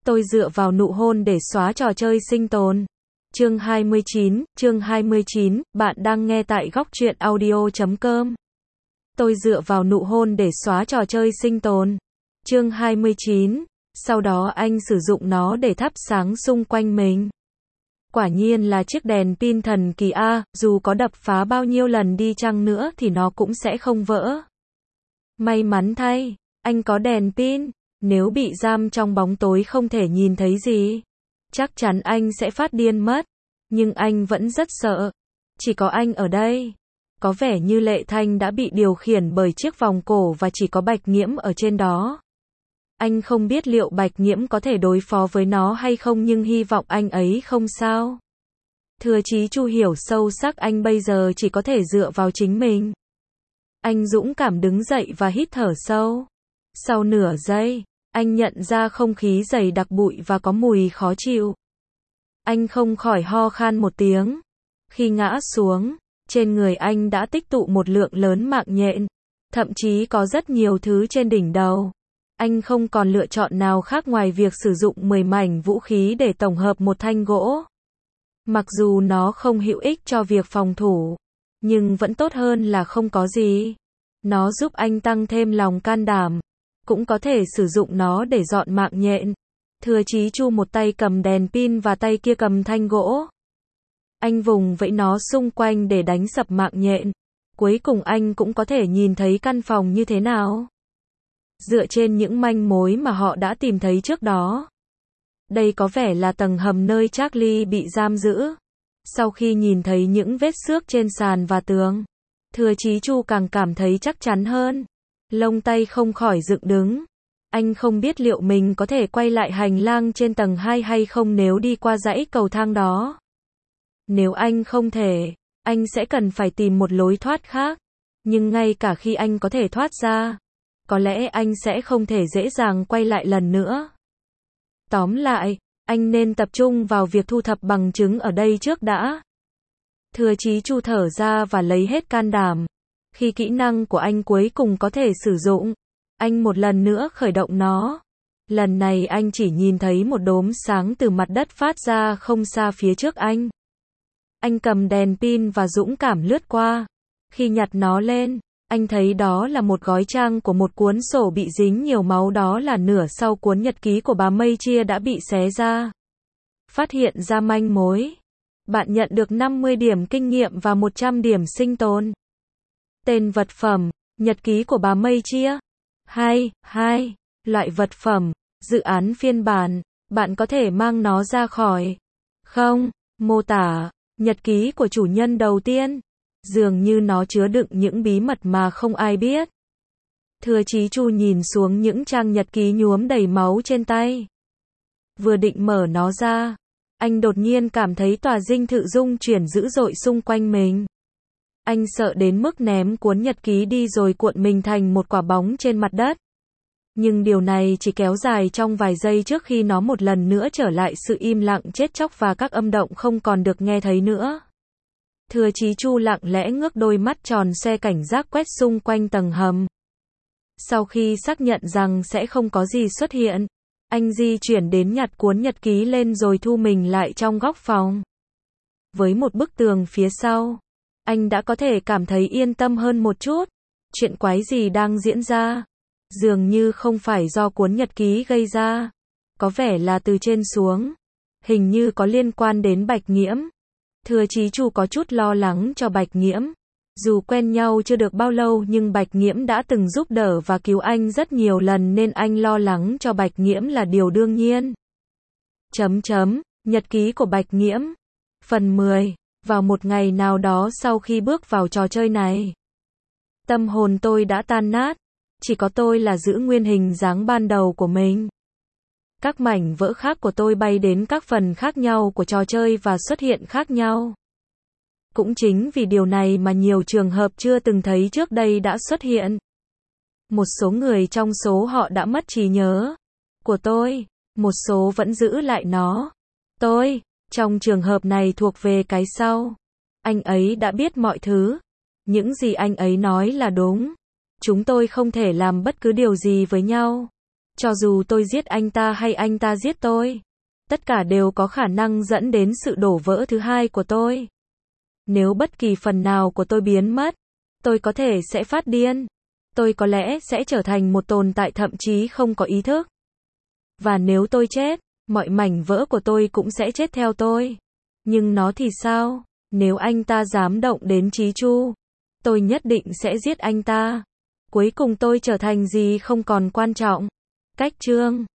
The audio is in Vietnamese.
Tôi dựa vào nụ hôn để xóa trò chơi sinh tồn. Chương 29, bạn đang nghe tại góc truyện audio.com. Tôi dựa vào nụ hôn để xóa trò chơi sinh tồn. Chương 29, sau đó anh sử dụng nó để thắp sáng xung quanh mình. Quả nhiên là chiếc đèn pin thần kỳ a, dù có đập phá bao nhiêu lần đi chăng nữa thì nó cũng sẽ không vỡ. May mắn thay, anh có đèn pin. Nếu bị giam trong bóng tối không thể nhìn thấy gì, chắc chắn anh sẽ phát điên mất. Nhưng anh vẫn rất sợ. Chỉ có anh ở đây. Có vẻ như Lệ Thanh đã bị điều khiển bởi chiếc vòng cổ và chỉ có Bạch Nghiễm ở trên đó. Anh không biết liệu Bạch Nghiễm có thể đối phó với nó hay không, nhưng hy vọng anh ấy không sao. Thừa Chí Chu hiểu sâu sắc anh bây giờ chỉ có thể dựa vào chính mình. Anh dũng cảm đứng dậy và hít thở sâu. Sau nửa giây, anh nhận ra không khí dày đặc bụi và có mùi khó chịu. Anh không khỏi ho khan một tiếng. Khi ngã xuống, trên người anh đã tích tụ một lượng lớn mạng nhện. Thậm chí có rất nhiều thứ trên đỉnh đầu. Anh không còn lựa chọn nào khác ngoài việc sử dụng 10 mảnh vũ khí để tổng hợp một thanh gỗ. Mặc dù nó không hữu ích cho việc phòng thủ, nhưng vẫn tốt hơn là không có gì. Nó giúp anh tăng thêm lòng can đảm. Cũng có thể sử dụng nó để dọn mạng nhện. Thừa Chí Chu một tay cầm đèn pin và tay kia cầm thanh gỗ. Anh vùng vẫy nó xung quanh để đánh sập mạng nhện. Cuối cùng anh cũng có thể nhìn thấy căn phòng như thế nào. Dựa trên những manh mối mà họ đã tìm thấy trước đó, đây có vẻ là tầng hầm nơi Charlie bị giam giữ. Sau khi nhìn thấy những vết xước trên sàn và tường, Thừa Chí Chu càng cảm thấy chắc chắn hơn. Lông tay không khỏi dựng đứng. Anh không biết liệu mình có thể quay lại hành lang trên tầng 2 hay không nếu đi qua dãy cầu thang đó. Nếu anh không thể, anh sẽ cần phải tìm một lối thoát khác. Nhưng ngay cả khi anh có thể thoát ra, có lẽ anh sẽ không thể dễ dàng quay lại lần nữa. Tóm lại, anh nên tập trung vào việc thu thập bằng chứng ở đây trước đã. Thừa Chí Chu thở ra và lấy hết can đảm. Khi kỹ năng của anh cuối cùng có thể sử dụng, anh một lần nữa khởi động nó. Lần này anh chỉ nhìn thấy một đốm sáng từ mặt đất phát ra không xa phía trước anh. Anh cầm đèn pin và dũng cảm lướt qua. Khi nhặt nó lên, anh thấy đó là một gói trang của một cuốn sổ bị dính nhiều máu, đó là nửa sau cuốn nhật ký của bà Mây Chia đã bị xé ra. Phát hiện ra manh mối. Bạn nhận được 50 điểm kinh nghiệm và 100 điểm sinh tồn. Tên vật phẩm, nhật ký của bà Mây Chia. 2. Loại vật phẩm, dự án phiên bản, bạn có thể mang nó ra khỏi. Không. Mô tả, nhật ký của chủ nhân đầu tiên. Dường như nó chứa đựng những bí mật mà không ai biết. Thừa Chí Chu nhìn xuống những trang nhật ký nhuốm đầy máu trên tay. Vừa định mở nó ra, anh đột nhiên cảm thấy tòa dinh thự rung chuyển dữ dội xung quanh mình. Anh sợ đến mức ném cuốn nhật ký đi rồi cuộn mình thành một quả bóng trên mặt đất. Nhưng điều này chỉ kéo dài trong vài giây trước khi nó một lần nữa trở lại sự im lặng chết chóc và các âm động không còn được nghe thấy nữa. Thừa Chí Chu lặng lẽ ngước đôi mắt tròn xoe cảnh giác quét xung quanh tầng hầm. Sau khi xác nhận rằng sẽ không có gì xuất hiện, anh di chuyển đến nhặt cuốn nhật ký lên rồi thu mình lại trong góc phòng. Với một bức tường phía sau, anh đã có thể cảm thấy yên tâm hơn một chút. Chuyện quái gì đang diễn ra? Dường như không phải do cuốn nhật ký gây ra. Có vẻ là từ trên xuống. Hình như có liên quan đến Bạch Nghiễm. Thừa Chí Chu có chút lo lắng cho Bạch Nghiễm. Dù quen nhau chưa được bao lâu nhưng Bạch Nghiễm đã từng giúp đỡ và cứu anh rất nhiều lần nên anh lo lắng cho Bạch Nghiễm là điều đương nhiên. Nhật ký của Bạch Nghiễm. Phần 10. Vào một ngày nào đó sau khi bước vào trò chơi này, tâm hồn tôi đã tan nát. Chỉ có tôi là giữ nguyên hình dáng ban đầu của mình. Các mảnh vỡ khác của tôi bay đến các phần khác nhau của trò chơi và xuất hiện khác nhau. Cũng chính vì điều này mà nhiều trường hợp chưa từng thấy trước đây đã xuất hiện. Một số người trong số họ đã mất trí nhớ của tôi, một số vẫn giữ lại nó. Tôi, trong trường hợp này thuộc về cái sau. Anh ấy đã biết mọi thứ. Những gì anh ấy nói là đúng. Chúng tôi không thể làm bất cứ điều gì với nhau. Cho dù tôi giết anh ta hay anh ta giết tôi, tất cả đều có khả năng dẫn đến sự đổ vỡ thứ hai của tôi. Nếu bất kỳ phần nào của tôi biến mất, tôi có thể sẽ phát điên. Tôi có lẽ sẽ trở thành một tồn tại thậm chí không có ý thức. Và nếu tôi chết, mọi mảnh vỡ của tôi cũng sẽ chết theo tôi. Nhưng nó thì sao? Nếu anh ta dám động đến Chí Chu, tôi nhất định sẽ giết anh ta. Cuối cùng tôi trở thành gì không còn quan trọng. Cách chương